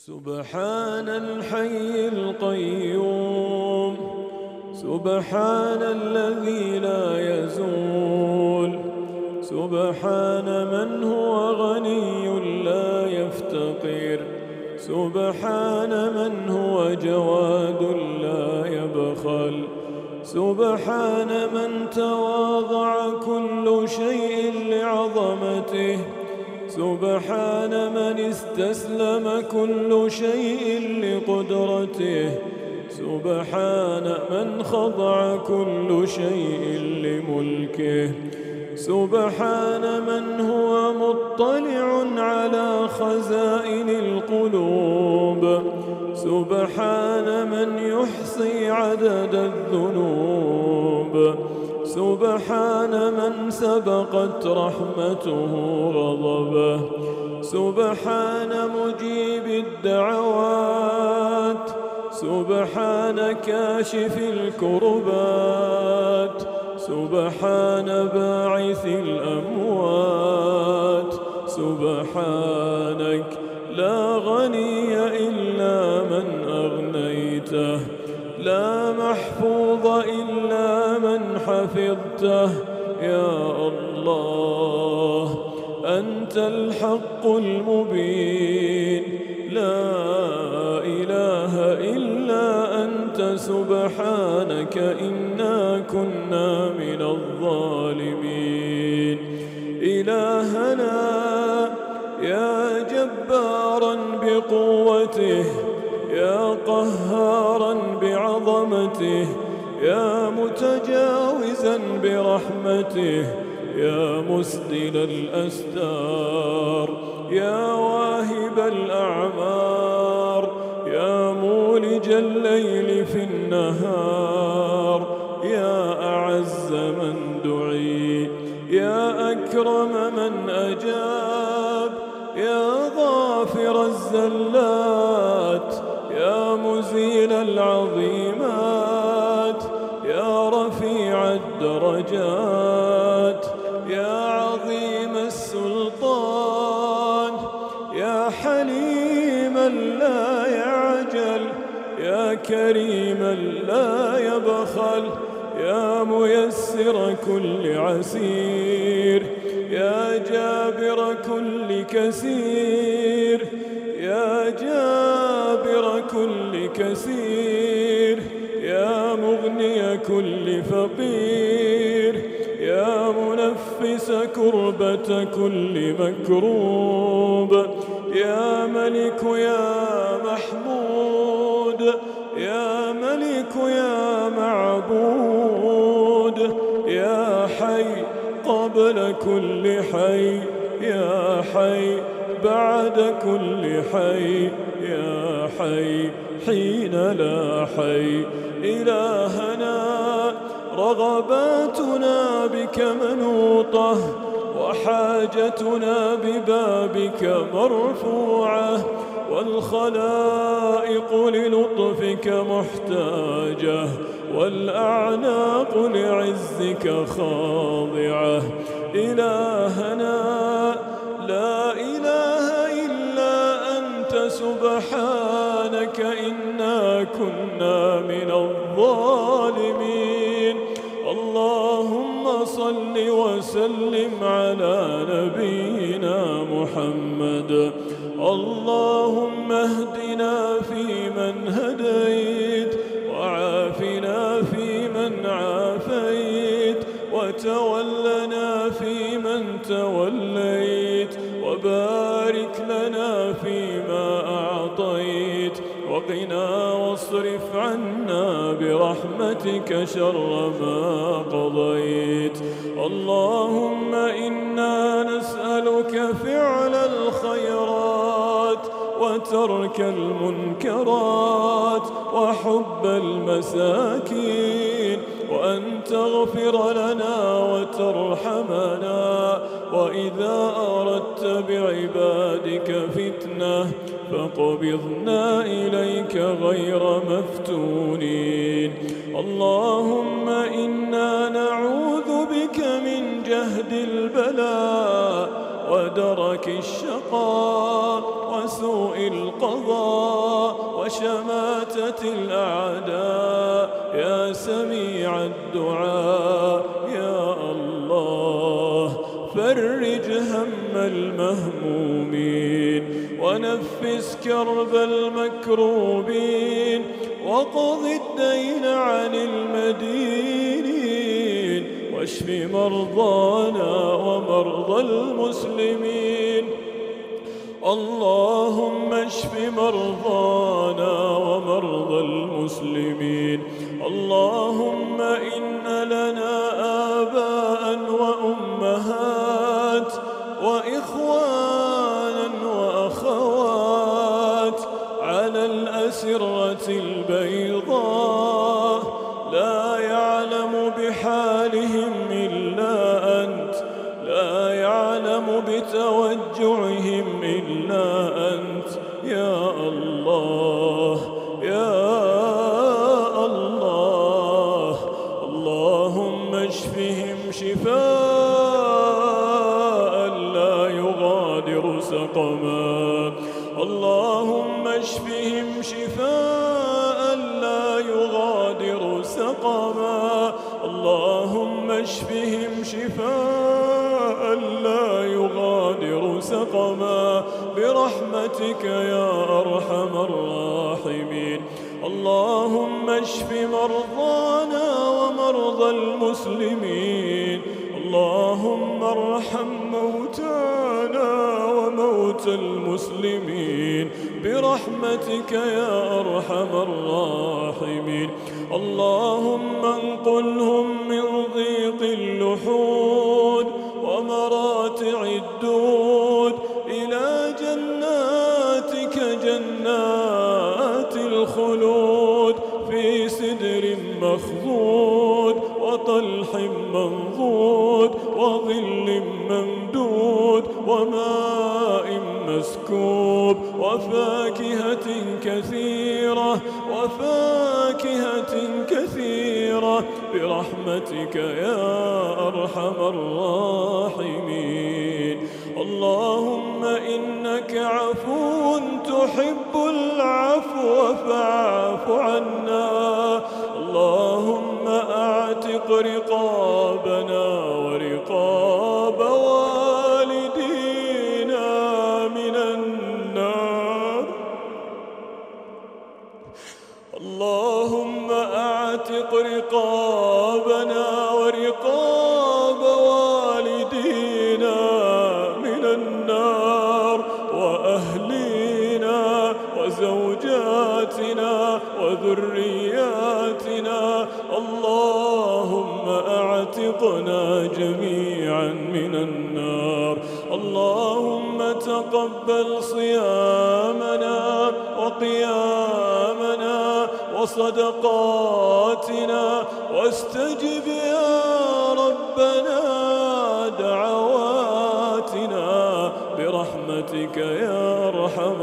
سبحان الحي القيوم، سبحان الذي لا يزول، سبحان من هو غني لا يفتقر، سبحان من هو جواد لا يبخل، سبحان من تواضع كل شيء لعظمته، سبحان من استسلم كل شيء لقدرته، سبحان من خضع كل شيء لملكه، سبحان من هو مطلع على خزائن القلوب، سبحان من يحصي عدد الذنوب، سبحان من سبقت رحمته غضبه، سبحان مجيب الدعوات، سبحان كاشف الكربات، سبحان باعث الأموات، سبحانك لا غني إلا من أغنيته، لا محفوظ إلا من حفظته، يا الله أنت الحق المبين، لا إله إلا أنت سبحانك إنا كنا من الظالمين. إلهنا يا جبارا بقوته، يا قهارا بعظمته، يا متجاوزا برحمته، يا مسدل الأستار، يا واهب الأعمار، يا مولج الليل في النهار، يا أعز من دعي، يا أكرم من أجاب، يا غافر الزلات، يا مزيل العظيمات، يا رفيع الدرجات، يا عظيم السلطان، يا حليما لا يعجل، يا كريما لا يبخل، يا ميسر كل عسير، يا جابر كل كسير، يا جابر كل كسير، يا مغني كل فقير، يا منفس كربة كل مكروب، يا ملك يا محمود، يا ملك يا معبود، يا حي قبل كل حي، يا حي بعد كل حي، يا حي حين لا حي. إلهنا رغباتنا بك منوطة، وحاجتنا ببابك مرفوعة، والخلائق للطفك محتاجة، والأعناق لعزك خاضعة. إلهنا لا إله إلا أنت سبحانك إنا كنا من الظالمين. اللهم صل وسلم على نبينا محمد. اللهم اهدنا فيمن هديت، وعافنا فيمن عافيت، وتولنا فيمن توليت، وبارك لنا فيما أعطيت، وقنا واصرف عنا برحمتك شر ما قضيت. اللهم إنا نسألك فعل الخيرات، وترك المنكرات، وحب المساكين، وأن تغفر لنا وترحمنا، وإذا أردت بعبادك فتنة فاقبضنا إليك غير مفتونين. اللهم إنا نعوذ بك من جهد البلاء ودرك الشقاء وسوء القضاء وشماتة الأعداء يا سميع الدعاء يا الله. فرج هم المهمومين ونفس كرب المكروبين وقض الدين عن المدينين واشف مرضانا ومرضى المسلمين. اللهم اشف مرضانا ومرضى المسلمين. اللهم إن لنا آباء وأمهات وإخوانا وأخوات على الأسرة البيضاء لا يعلم بحالهم إلا أنت، لا يعلم بتوجعهم إلا أنت يا الله يا الله. اللهم اشفهم شفاء لا يغادر سقما. اللهم اشفهم شفاء لا يغادر سقما. اللهم اشفهم شفاء لا يغادر سقما برحمتك يا أرحم الراحمين. اللهم اشف مرضانا ومرضى المسلمين. اللهم ارحم موتانا وموتى المسلمين برحمتك يا أرحم الراحمين. اللهم انقلهم من ضيق اللحود ومراتع الدود إلى جناتك جنات الخلود في سدر مخضود وطلح منضود وظل ممدود وماء مسكوب وفاكهة كثيرة برحمتك يا أرحم الراحمين. اللهم إنك عفو تحب العفو فاعف عنا. اللهم أعتق رقابنا ورقاب والدينا من النار. اللهم أعتق رقابنا ورقاب والدينا من النار وأهلينا وزوجاتنا وذرياتنا. اللهم أعتقنا جميعا من النار. اللهم تقبل صيامنا وقيامنا وصدقاتنا واستجب يا ربنا دعواتنا برحمتك يا أرحم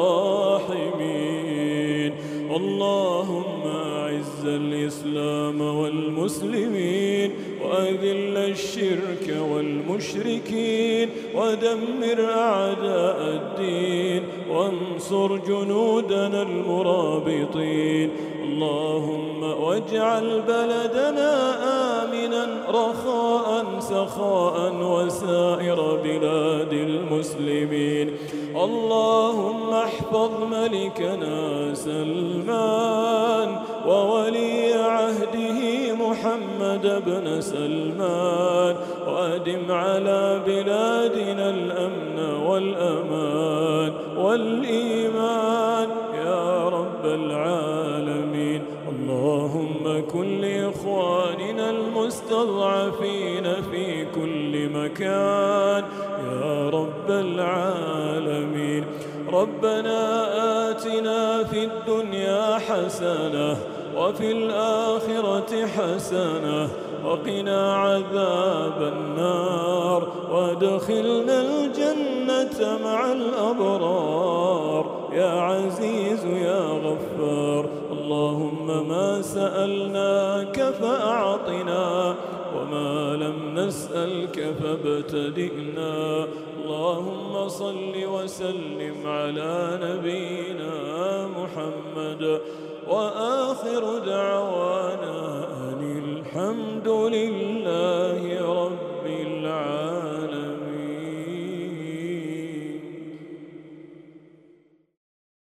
الراحمين. اللهم أعز الإسلام والمسلمين وأذل الشرك والمشركين ودمر أعداء الدين وانصر جنودنا المرابطين. اللهم واجعل بلدنا آمنا رخاء سخاء وسائر بلاد المسلمين. اللهم احفظ ملكنا سلمان وولي عهده محمد بن سلمان وأدم على بلادنا الأمن والأمان والإيمان يا رب العالمين. اللهم كن لإخواننا المستضعفين في كل مكان يا رب العالمين. ربنا آتنا في الدنيا حسنة وفي الآخرة حسنة وقنا عذاب النار وادخلنا الجنة مع الأبرار يا عزيز يا غفار. اللهم ما سألناك فأعطنا وما لم نسألك فابتدئنا. اللهم صل وسلم على نبينا محمد وآخر دعوانا أن الحمد لله